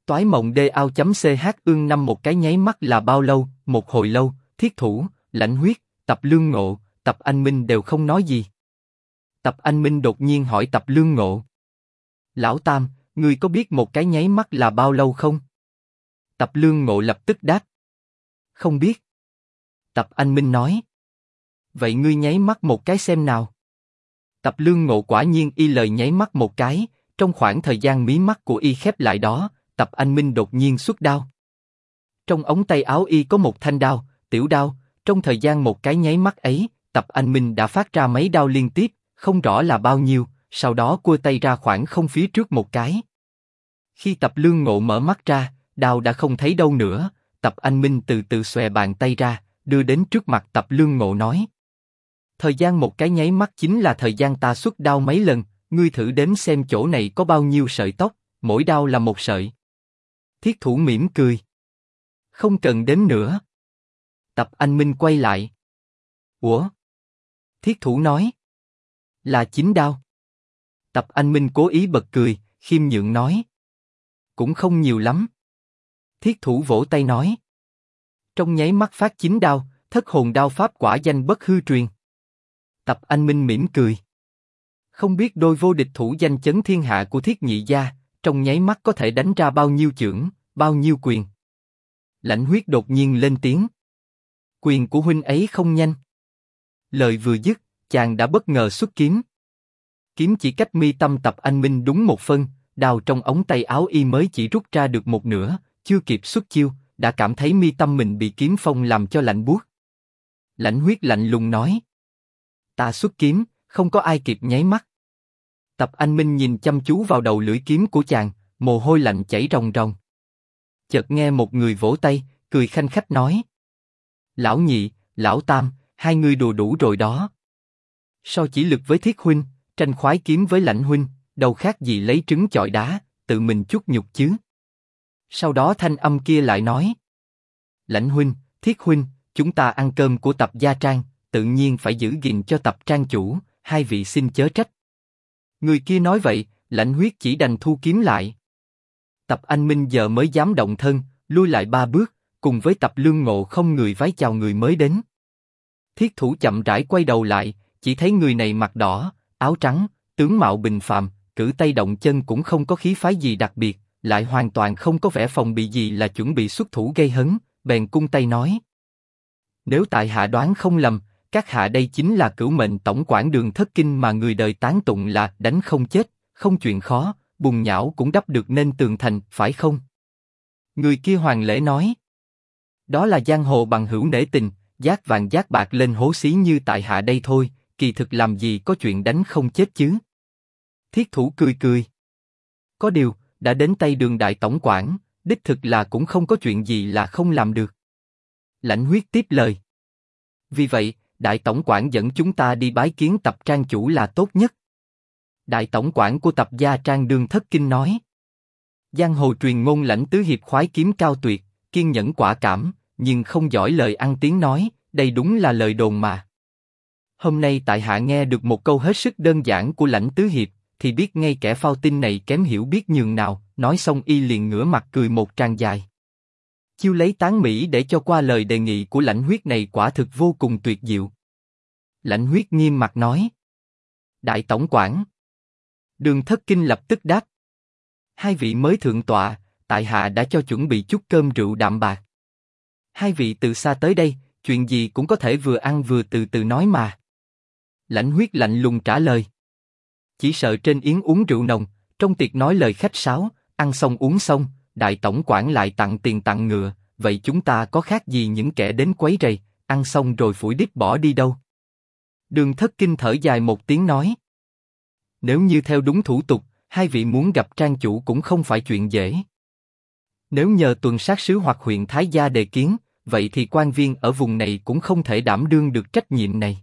Toái mộng DAO.ch ương năm một cái nháy mắt là bao lâu? Một hồi lâu, Thiết Thủ, Lãnh Huyết, Tập Lương Ngộ, Tập Anh Minh đều không nói gì. Tập Anh Minh đột nhiên hỏi Tập Lương Ngộ. Lão Tam, ngươi có biết một cái nháy mắt là bao lâu không? Tập Lương Ngộ lập tức đáp. Không biết. Tập Anh Minh nói. Vậy ngươi nháy mắt một cái xem nào. Tập Lương Ngộ quả nhiên y lời nháy mắt một cái, trong khoảng thời gian mí mắt của y khép lại đó, Tập Anh Minh đột nhiên xuất đao. Trong ống tay áo y có một thanh đao, tiểu đao, trong thời gian một cái nháy mắt ấy, Tập Anh Minh đã phát ra mấy đao liên tiếp, không rõ là bao nhiêu, sau đó cua tay ra khoảng không phía trước một cái. Khi Tập Lương Ngộ mở mắt ra, đao đã không thấy đâu nữa, Tập Anh Minh từ từ xòe bàn tay ra, đưa đến trước mặt Tập Lương Ngộ nói. Thời gian một cái nháy mắt chính là thời gian ta xuất đao mấy lần, ngươi thử đếm xem chỗ này có bao nhiêu sợi tóc, mỗi đao là một sợi. Thiết Thủ mỉm cười. Không cần đếm nữa. Tập Anh Minh quay lại. Ủa? Thiết Thủ nói. Là 9 đao. Tập Anh Minh cố ý bật cười, khiêm nhượng nói. Cũng không nhiều lắm. Thiết Thủ vỗ tay nói. Trong nháy mắt phát 9 đao, thất hồn đao pháp quả danh bất hư truyền. Tập Anh Minh mỉm cười. Không biết đôi vô địch thủ danh chấn thiên hạ của Thiết Nhị gia, trong nháy mắt có thể đánh ra bao nhiêu chưởng, bao nhiêu quyền. Lãnh Huyết đột nhiên lên tiếng. Quyền của huynh ấy không nhanh. Lời vừa dứt, chàng đã bất ngờ xuất kiếm. Kiếm chỉ cách mi tâm Tập Anh Minh đúng một phân, đao trong ống tay áo y mới chỉ rút ra được một nửa, chưa kịp xuất chiêu, đã cảm thấy mi tâm mình bị kiếm phong làm cho lạnh buốt. Lãnh Huyết lạnh lùng nói. Ta xuất kiếm, không có ai kịp nháy mắt. Tập Anh Minh nhìn chăm chú vào đầu lưỡi kiếm của chàng, mồ hôi lạnh chảy ròng ròng. Chợt nghe một người vỗ tay, cười khanh khách nói. Lão Nhị, Lão Tam, hai người đùa đủ rồi đó. So chỉ lực với Thiết huynh, tranh khoái kiếm với Lãnh huynh, đâu khác gì lấy trứng chọi đá, tự mình chút nhục chứ. Sau đó thanh âm kia lại nói. Lãnh huynh, Thiết huynh, chúng ta ăn cơm của Tập gia trang, tự nhiên phải giữ gìn cho Tập trang chủ, hai vị xin chớ trách. Người kia nói vậy, Lãnh Huyết chỉ đành thu kiếm lại. Tập Anh Minh giờ mới dám động thân, lui lại 3 bước, cùng với Tập Lương Ngộ không người vái chào người mới đến. Thiết Thủ chậm rãi quay đầu lại, chỉ thấy người này mặt đỏ, áo trắng, tướng mạo bình phàm, cử tay động chân cũng không có khí phái gì đặc biệt, lại hoàn toàn không có vẻ phòng bị gì là chuẩn bị xuất thủ gây hấn, bèn cung tay nói. Nếu tại hạ đoán không lầm, các hạ đây chính là cửu mệnh tổng quản Đường Thất Kinh mà người đời tán tụng là đánh không chết, không chuyện khó, bùn nhão cũng đắp được nên tường thành, phải không? Người kia hoàng lễ nói. Đó là giang hồ bằng hữu nể tình, giác vàng giác bạc lên hố xí như tại hạ đây thôi, kỳ thực làm gì có chuyện đánh không chết chứ? Thiết Thủ cười cười. Có điều, đã đến tay Đường đại tổng quản, đích thực là cũng không có chuyện gì là không làm được. Lãnh Huyết tiếp lời. Vì vậy, đại tổng quản dẫn chúng ta đi bái kiến Tập trang chủ là tốt nhất. Đại tổng quản của Tập gia trang Đường Thất Kinh nói. Giang hồ truyền ngôn Lãnh tứ hiệp khoái kiếm cao tuyệt, kiên nhẫn quả cảm, nhưng không giỏi lời ăn tiếng nói, đây đúng là lời đồn mà. Hôm nay tại hạ nghe được một câu hết sức đơn giản của Lãnh tứ hiệp, thì biết ngay kẻ phao tin này kém hiểu biết nhường nào. Nói xong y liền ngửa mặt cười một tràng dài. Chiêu lấy tán mỹ để cho qua lời đề nghị của Lãnh Huyết này quả thực vô cùng tuyệt diệu. Lãnh Huyết nghiêm mặt nói. Đại tổng quản. Đường Thất Kinh lập tức đáp. Hai vị mới thượng tọa, tại hạ đã cho chuẩn bị chút cơm rượu đạm bạc. Hai vị từ xa tới đây, chuyện gì cũng có thể vừa ăn vừa từ từ nói mà. Lãnh Huyết lạnh lùng trả lời. Chỉ sợ trên yến uống rượu nồng, trong tiệc nói lời khách sáo, ăn xong uống xong, đại tổng quản lại tặng tiền tặng ngựa, vậy chúng ta có khác gì những kẻ đến quấy rầy, ăn xong rồi phủi đít bỏ đi đâu? Đường Thất Kinh thở dài một tiếng nói. Nếu như theo đúng thủ tục, hai vị muốn gặp trang chủ cũng không phải chuyện dễ. Nếu nhờ tuần sát sứ hoặc huyện Thái gia đề kiến, vậy thì quan viên ở vùng này cũng không thể đảm đương được trách nhiệm này.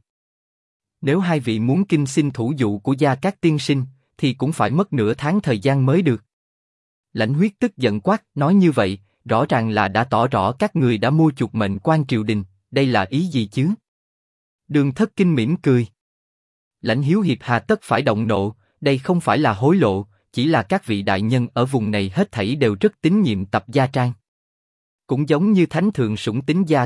Nếu hai vị muốn kinh xin thủ dụ của Gia Cát tiên sinh, thì cũng phải mất nửa tháng thời gian mới được. Lãnh Huyết tức giận quát, nói như vậy, rõ ràng là đã tỏ rõ các người đã mua chuộc mệnh quan triều đình, đây là ý gì chứ? Đường Thất Kinh mỉm cười. Lãnh Hiếu hiệp hà tất phải động nộ, đây không phải là hối lộ, chỉ là các vị đại nhân ở vùng này hết thảy đều rất tín nhiệm Tập Gia Trang. Cũng giống như thánh thượng sủng tín Gia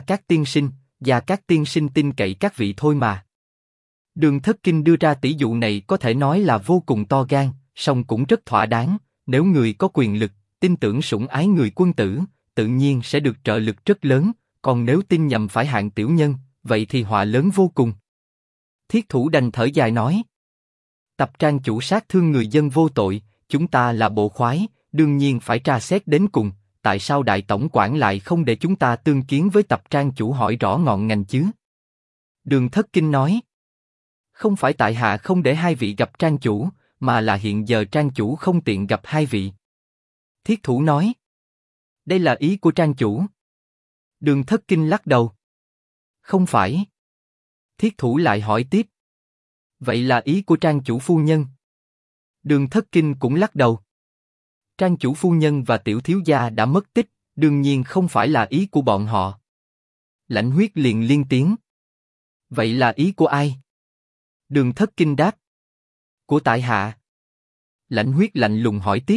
Cát tiên sinh tin cậy các vị thôi mà. Đường Thất Kinh đưa ra tỷ dụ này có thể nói là vô cùng to gan, song cũng rất thỏa đáng. Nếu người có quyền lực, tin tưởng sủng ái người quân tử, tự nhiên sẽ được trợ lực rất lớn. Còn nếu tin nhầm phải hạng tiểu nhân, vậy thì họa lớn vô cùng. Thiết Thủ đành thở dài nói: Tập Trang chủ sát thương người dân vô tội, chúng ta là bộ khoái, đương nhiên phải tra xét đến cùng. Tại sao đại tổng quản lại không để chúng ta tương kiến với Tập Trang chủ hỏi rõ ngọn ngành chứ? Đường Thất Kinh nói: Không phải tại hạ không để hai vị gặp Trang chủ, mà là hiện giờ Trang chủ không tiện gặp hai vị. Thiết Thủ nói: Đây là ý của Trang chủ. Đường Thất Kinh lắc đầu: Không phải. Thiết Thủ lại hỏi tiếp: Vậy là ý của Trang chủ phu nhân? Đường Thất Kinh cũng lắc đầu: Trang chủ phu nhân và tiểu thiếu gia đã mất tích, đương nhiên không phải là ý của bọn họ. Lãnh Huyết liền liên tiếng: Vậy là ý của ai? Đường Thất Kinh đáp: Của tại hạ. Lãnh Huyết lạnh lùng hỏi tiếp: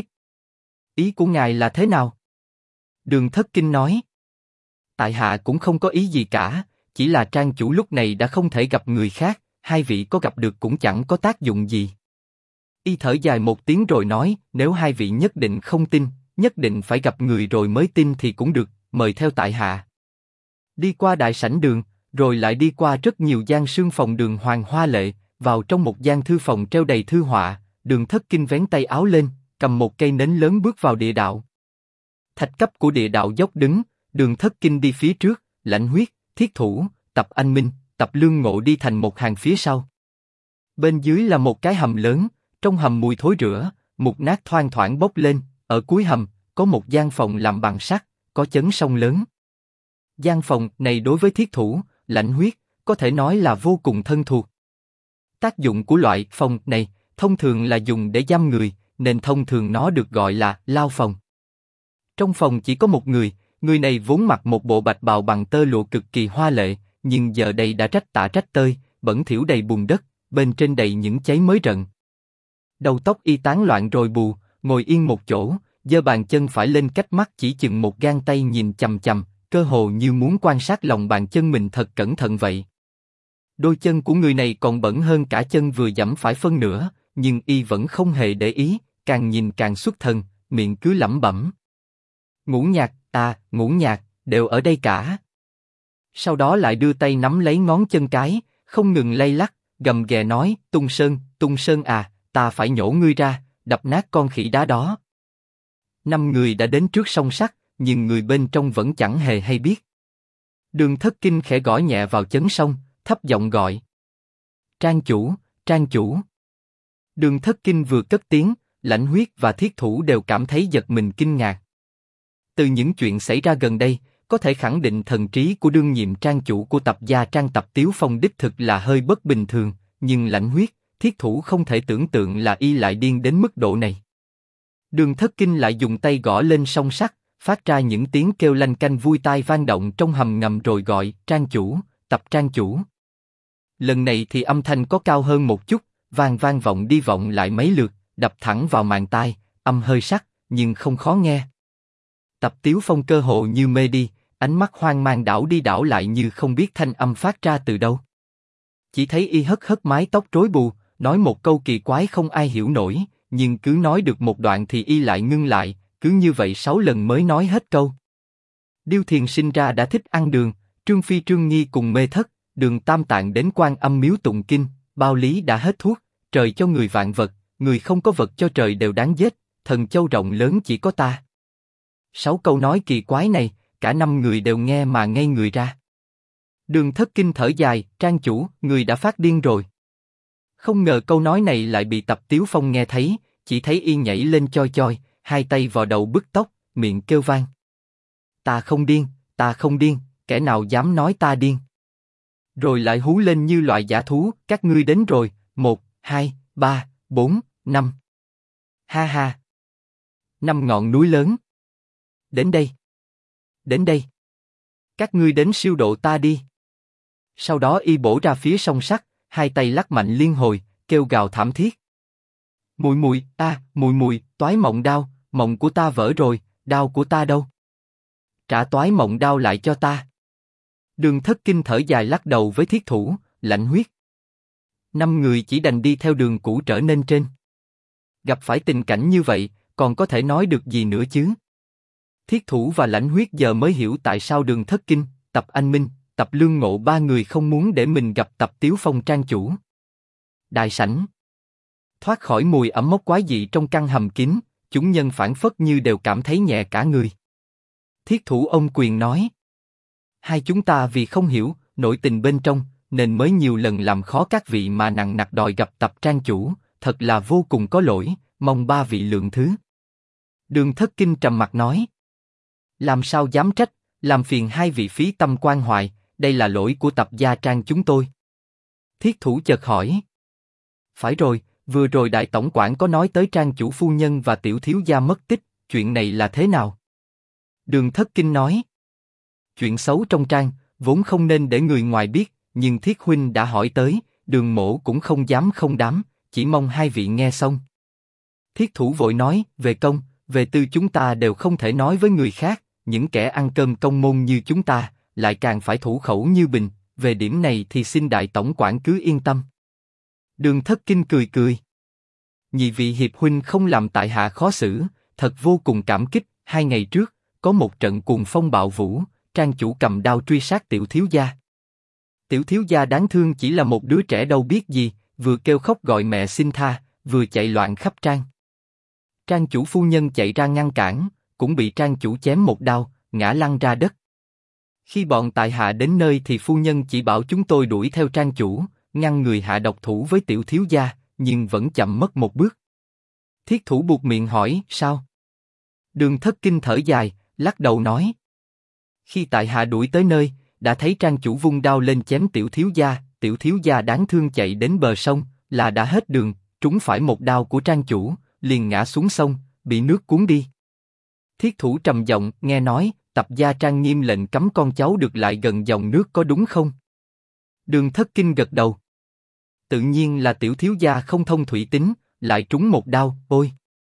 Ý của ngài là thế nào? Đường Thất Kinh nói: Tại hạ cũng không có ý gì cả, chỉ là Trang chủ lúc này đã không thể gặp người khác, hai vị có gặp được cũng chẳng có tác dụng gì. Y thở dài một tiếng rồi nói: Nếu hai vị nhất định không tin, nhất định phải gặp người rồi mới tin thì cũng được, mời theo tại hạ. Đi qua đại sảnh đường, rồi lại đi qua rất nhiều gian sương phòng đường hoàng hoa lệ, vào trong một gian thư phòng treo đầy thư họa. Đường Thất Kinh vén tay áo lên, cầm một cây nến lớn bước vào địa đạo. Thạch cấp của địa đạo dốc đứng, Đường Thất Kinh đi phía trước, Lãnh Huyết, Thiết Thủ, Tập Anh Minh, Tập Lương Ngộ đi thành một hàng phía sau. Bên dưới là một cái hầm lớn, trong hầm mùi thối rữa, mục nát thoang thoảng bốc lên. Ở cuối hầm có một gian phòng làm bằng sắt, có chấn song lớn. Gian phòng này đối với Thiết Thủ, Lãnh Huyết có thể nói là vô cùng thân thuộc. Tác dụng của loại phòng này thông thường là dùng để giam người, nên thông thường nó được gọi là lao phòng. Trong phòng chỉ có một người, người này vốn mặc một bộ bạch bào bằng tơ lụa cực kỳ hoa lệ, nhưng giờ đây đã rách tả rách tơi, bẩn thỉu đầy bùn đất, bên trên đầy những cháy mới rận. Đầu tóc y tán loạn rồi bù, ngồi yên một chỗ, giơ bàn chân phải lên cách mắt chỉ chừng một gang tay nhìn chằm chằm, cơ hồ như muốn quan sát lòng bàn chân mình thật cẩn thận vậy. Đôi chân của người này còn bẩn hơn cả chân vừa giẫm phải phân nửa, nhưng y vẫn không hề để ý, càng nhìn càng xuất thần, miệng cứ lẩm bẩm: Ngũ Nhạc, Ngũ Nhạc, đều ở đây cả. Sau đó lại đưa tay nắm lấy ngón chân cái, không ngừng lay lắc, gầm ghè nói: Tung Sơn à, ta phải nhổ ngươi ra, đập nát con khỉ đá đó. 5 người đã đến trước song sắt, nhưng người bên trong vẫn chẳng hề hay biết. Đường Thất Kinh khẽ gõ nhẹ vào chấn song, thấp giọng gọi: Trang chủ, Trang chủ. Đường Thất Kinh vừa cất tiếng, Lãnh Huyết và Thiết Thủ đều cảm thấy giật mình kinh ngạc. Từ những chuyện xảy ra gần đây, có thể khẳng định thần trí của đương nhiệm trang chủ của Tập Gia Trang Tập Tiếu Phong đích thực là hơi bất bình thường, nhưng Lãnh Huyết, Thiết Thủ không thể tưởng tượng là y lại điên đến mức độ này. Đường Thất Kinh lại dùng tay gõ lên song sắt, phát ra những tiếng kêu lanh canh vui tai vang động trong hầm ngầm rồi gọi: Trang chủ, Tập Trang chủ. Lần này thì âm thanh có cao hơn một chút, vang vọng đi vọng lại mấy lượt, đập thẳng vào màng tai, âm hơi sắc, nhưng không khó nghe. Tập Tiếu Phong cơ hồ như mê đi, ánh mắt hoang mang đảo đi đảo lại như không biết thanh âm phát ra từ đâu. Chỉ thấy y hất mái tóc rối bù, nói một câu kỳ quái không ai hiểu nổi, nhưng cứ nói được một đoạn thì y lại ngưng lại, cứ như vậy 6 lần mới nói hết câu. Điêu Thiền sinh ra đã thích ăn đường, Trương Phi Trương Nghi cùng mê thất, Đường Tam Tạng đến Quan Âm miếu tụng kinh, Bao Lý đã hết thuốc, trời cho người vạn vật, người không có vật cho trời đều đáng giết, thần châu rộng lớn chỉ có ta. 6 câu nói kỳ quái này, cả 5 người đều nghe mà ngây người ra. Đường Thất Kinh thở dài: Trang chủ, người đã phát điên rồi. Không ngờ câu nói này lại bị Tập Tiếu Phong nghe thấy, chỉ thấy y nhảy lên choi choi, hai tay vào đầu bứt tóc, miệng kêu vang: Ta không điên, kẻ nào dám nói ta điên? Rồi lại hú lên như loại dã thú: Các ngươi đến rồi, 1, 2, 3, 4, 5. Ha ha. 5 ngọn núi lớn. Đến đây. Các ngươi đến siêu độ ta đi. Sau đó y bổ ra phía song sắt, hai tay lắc mạnh liên hồi, kêu gào thảm thiết. Mùi mùi, mùi mùi, toái mộng đao, mộng của ta vỡ rồi, đao của ta đâu? Trả toái mộng đao lại cho ta. Đường Thất Kinh thở dài lắc đầu với Thiết Thủ, Lãnh Huyết. 5 người chỉ đành đi theo đường cũ trở nên trên. Gặp phải tình cảnh như vậy, còn có thể nói được gì nữa chứ? Thiết Thủ và Lãnh Huyết giờ mới hiểu tại sao Đường Thất Kinh, Tập Anh Minh, Tập Lương Ngộ ba người không muốn để mình gặp Tập Tiếu Phong trang chủ. Đại sảnh. Thoát khỏi mùi ẩm mốc quái dị trong căn hầm kín, chúng nhân phảng phất như đều cảm thấy nhẹ cả người. Thiết Thủ ôm quyền nói: hai chúng ta vì không hiểu nội tình bên trong, nên mới nhiều lần làm khó các vị mà nặng nặc đòi gặp Tập trang chủ, thật là vô cùng có lỗi, mong ba vị lượng thứ. Đường Thất Kinh trầm mặt nói: làm sao dám trách, làm phiền hai vị phí tâm quan hoài, đây là lỗi của Tập gia trang chúng tôi. Thiết Thủ chợt hỏi: phải rồi, vừa rồi đại tổng quản có nói tới trang chủ phu nhân và tiểu thiếu gia mất tích, chuyện này là thế nào? Đường Thất Kinh nói: chuyện xấu trong trang, vốn không nên để người ngoài biết, nhưng Thiết huynh đã hỏi tới, Đường mỗ cũng không dám không đám, chỉ mong hai vị nghe xong. Thiết Thủ vội nói: về công, về tư chúng ta đều không thể nói với người khác, những kẻ ăn cơm công môn như chúng ta, lại càng phải thủ khẩu như bình, về điểm này thì xin đại tổng quản cứ yên tâm. Đường Thất Kinh cười cười: nhị vị hiệp huynh không làm tại hạ khó xử, thật vô cùng cảm kích. 2 ngày trước, có một trận cuồng phong bạo vũ, trang chủ cầm đao truy sát tiểu thiếu gia. Tiểu thiếu gia đáng thương chỉ là một đứa trẻ đâu biết gì, vừa kêu khóc gọi mẹ xin tha, vừa chạy loạn khắp trang. Trang chủ phu nhân chạy ra ngăn cản, cũng bị trang chủ chém một đao, ngã lăn ra đất. Khi bọn tại hạ đến nơi thì phu nhân chỉ bảo chúng tôi đuổi theo trang chủ, ngăn người hạ độc thủ với tiểu thiếu gia, nhưng vẫn chậm mất một bước. Thiết Thủ buột miệng hỏi: sao? Đường Thất Kinh thở dài, lắc đầu nói: khi tại hạ đuổi tới nơi, đã thấy trang chủ vung đao lên chém tiểu thiếu gia đáng thương chạy đến bờ sông, là đã hết đường, trúng phải một đao của trang chủ, liền ngã xuống sông, bị nước cuốn đi. Thiết Thủ trầm giọng: nghe nói, Tập gia trang nghiêm lệnh cấm con cháu được lại gần dòng nước có đúng không? Đường Thất Kinh gật đầu: tự nhiên là tiểu thiếu gia không thông thủy tính, lại trúng một đao, ôi.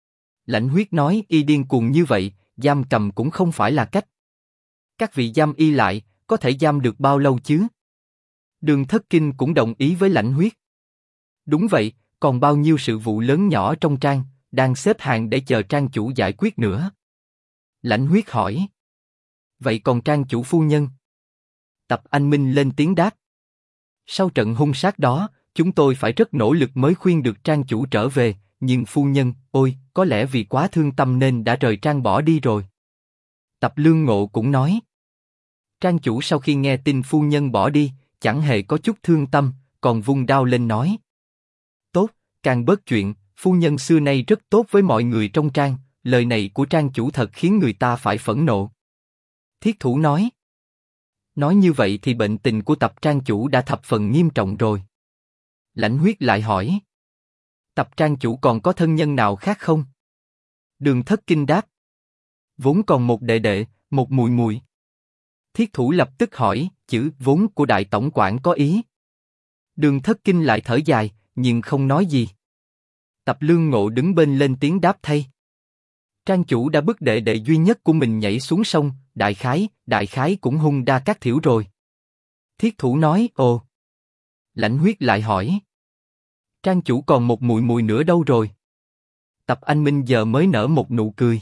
Lãnh Huyết nói: y điên cuồng như vậy, giam cầm cũng không phải là cách. Các vị giam y lại, có thể giam được bao lâu chứ? Đường Thất Kinh cũng đồng ý với Lãnh Huyết. Đúng vậy, còn bao nhiêu sự vụ lớn nhỏ trong trang, đang xếp hàng để chờ trang chủ giải quyết nữa. Lãnh Huyết hỏi: vậy còn trang chủ phu nhân? Tập Anh Minh lên tiếng đáp: sau trận hung sát đó, chúng tôi phải rất nỗ lực mới khuyên được trang chủ trở về, nhưng phu nhân, ôi, có lẽ vì quá thương tâm nên đã rời trang bỏ đi rồi. Tập Lương Ngộ cũng nói: trang chủ sau khi nghe tin phu nhân bỏ đi, chẳng hề có chút thương tâm, còn vung đao lên nói: tốt, càng bớt chuyện, phu nhân xưa nay rất tốt với mọi người trong trang, lời này của trang chủ thật khiến người ta phải phẫn nộ. Thiết Thủ nói: nói như vậy thì bệnh tình của Tập trang chủ đã thập phần nghiêm trọng rồi. Lãnh Huyết lại hỏi: Tập trang chủ còn có thân nhân nào khác không? Đường Thất Kinh đáp: vốn còn một đệ đệ, một mùi mùi. Thiết Thủ lập tức hỏi: chữ vốn của đại tổng quản có ý? Đường Thất Kinh lại thở dài, nhưng không nói gì. Tập Lương Ngộ đứng bên lên tiếng đáp thay: trang chủ đã bức đệ đệ duy nhất của mình nhảy xuống sông, đại khái cũng hung đa các thiểu rồi. Thiết Thủ nói: ồ. Lãnh Huyết lại hỏi: trang chủ còn một mùi mùi nữa đâu rồi? Tập Anh Minh giờ mới nở một nụ cười: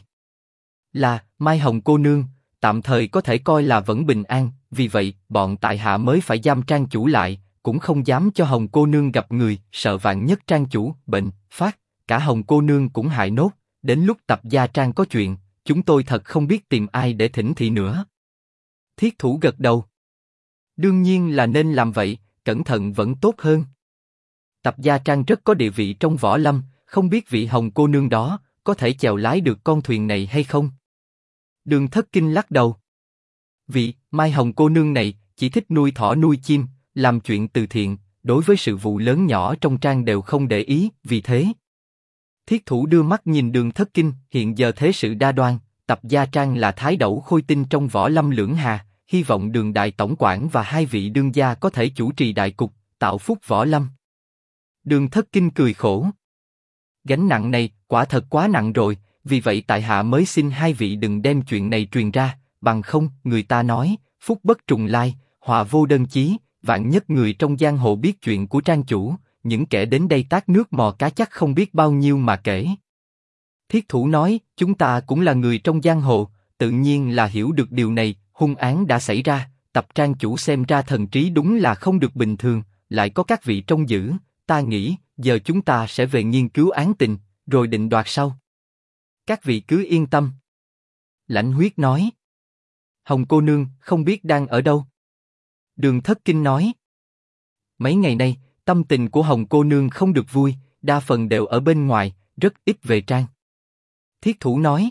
là Mai Hồng cô nương, tạm thời có thể coi là vẫn bình an, vì vậy bọn tại hạ mới phải giam trang chủ lại, cũng không dám cho Hồng cô nương gặp người, sợ vạn nhất trang chủ bệnh phát, cả Hồng cô nương cũng hại nốt. Đến lúc Tập gia trang có chuyện, chúng tôi thật không biết tìm ai để thỉnh thị nữa. Thiết Thủ gật đầu: đương nhiên là nên làm vậy, cẩn thận vẫn tốt hơn. Tập gia trang rất có địa vị trong võ lâm, không biết vị Hồng cô nương đó có thể chèo lái được con thuyền này hay không? Đường Thất Kinh lắc đầu: vị Mai Hồng cô nương này chỉ thích nuôi thỏ nuôi chim, làm chuyện từ thiện, đối với sự vụ lớn nhỏ trong trang đều không để ý, vì thế. Thiết Thủ đưa mắt nhìn Đường Thất Kinh, hiện giờ thế sự đa đoan, Tập gia trang là thái đẩu khôi tinh trong võ lâm lưỡng hà, hy vọng Đường đại tổng quản và hai vị đương gia có thể chủ trì đại cục, tạo phúc võ lâm. Đường Thất Kinh cười khổ: Gánh nặng này quả thật quá nặng rồi, vì vậy tại hạ mới xin hai vị đừng đem chuyện này truyền ra, bằng không, người ta nói, phúc bất trùng lai, họa vô đơn chí, vạn nhất người trong giang hồ biết chuyện của trang chủ, những kẻ đến đây tát nước mò cá chắc không biết bao nhiêu mà kể. Thiết thủ nói, chúng ta cũng là người trong giang hồ, tự nhiên là hiểu được điều này, hung án đã xảy ra, Tập trang chủ xem ra thần trí đúng là không được bình thường, lại có các vị trông giữ, ta nghĩ, giờ chúng ta sẽ về nghiên cứu án tình, rồi định đoạt sau. Các vị cứ yên tâm. Lãnh Huyết nói. Hồng cô nương không biết đang ở đâu. Đường Thất Kinh nói. Mấy ngày nay, tâm tình của Hồng cô nương không được vui, đa phần đều ở bên ngoài, rất ít về trang. Thiết thủ nói.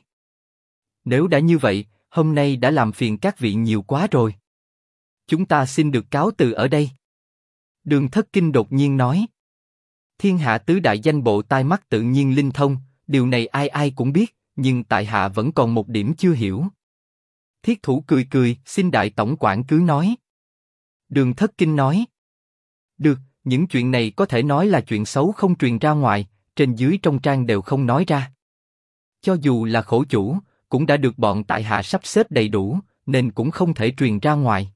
Nếu đã như vậy, hôm nay đã làm phiền các vị nhiều quá rồi. Chúng ta xin được cáo từ ở đây. Đường Thất Kinh đột nhiên nói. Thiên hạ tứ đại danh bộ tai mắt tự nhiên linh thông, điều này ai ai cũng biết, nhưng tại hạ vẫn còn một điểm chưa hiểu. Thiết thủ cười cười, xin đại tổng quản cứ nói. Đường Thất Kinh nói. Được, những chuyện này có thể nói là chuyện xấu không truyền ra ngoài, trên dưới trong trang đều không nói ra. Cho dù là khổ chủ, cũng đã được bọn tại hạ sắp xếp đầy đủ, nên cũng không thể truyền ra ngoài.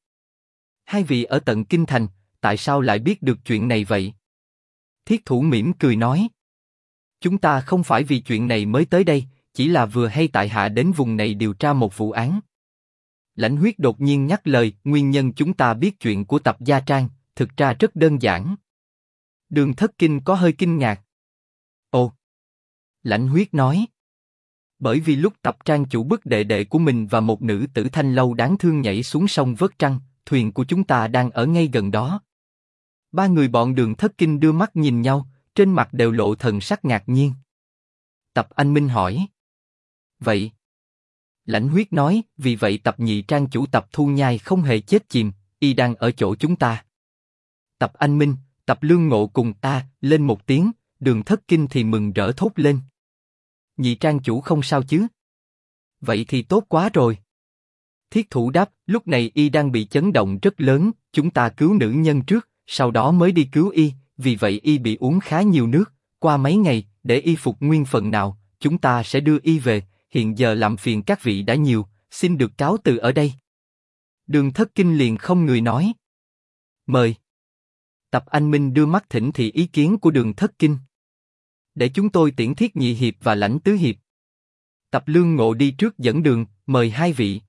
Hai vị ở tận kinh thành, tại sao lại biết được chuyện này vậy? Thiết thủ mỉm cười nói. Chúng ta không phải vì chuyện này mới tới đây, chỉ là vừa hay tại hạ đến vùng này điều tra một vụ án. Lãnh Huyết đột nhiên nhắc lời, nguyên nhân chúng ta biết chuyện của Tập Gia Trang, thực ra rất đơn giản. Đường Thất Kinh có hơi kinh ngạc. Ồ! Lãnh Huyết nói. Bởi vì lúc Tập Trang chủ bức đệ đệ của mình và một nữ tử thanh lâu đáng thương nhảy xuống sông vớt trăng, thuyền của chúng ta đang ở ngay gần đó. Ba người bọn Đường Thất Kinh đưa mắt nhìn nhau, trên mặt đều lộ thần sắc ngạc nhiên. Tập Anh Minh hỏi. Vậy? Lãnh Huyết nói, vì vậy Tập nhị trang chủ Tập Thu Nhai không hề chết chìm, y đang ở chỗ chúng ta. Tập Anh Minh, Tập Lương Ngộ cùng ta lên một tiếng, Đường Thất Kinh thì mừng rỡ thốt lên. Nhị trang chủ không sao chứ? Vậy thì tốt quá rồi. Thiết thủ đáp, lúc này y đang bị chấn động rất lớn, chúng ta cứu nữ nhân trước, sau đó mới đi cứu y, vì vậy y bị uống khá nhiều nước, qua mấy ngày, để y phục nguyên phần nào, chúng ta sẽ đưa y về, hiện giờ làm phiền các vị đã nhiều, xin được cáo từ ở đây. Đường Thất Kinh liền không người nói. Mời. Tập Anh Minh đưa mắt thỉnh thị ý kiến của Đường Thất Kinh. Để chúng tôi tiễn Thiết nhị hiệp và Lãnh tứ hiệp. Tập Lương Ngộ đi trước dẫn đường, mời hai vị.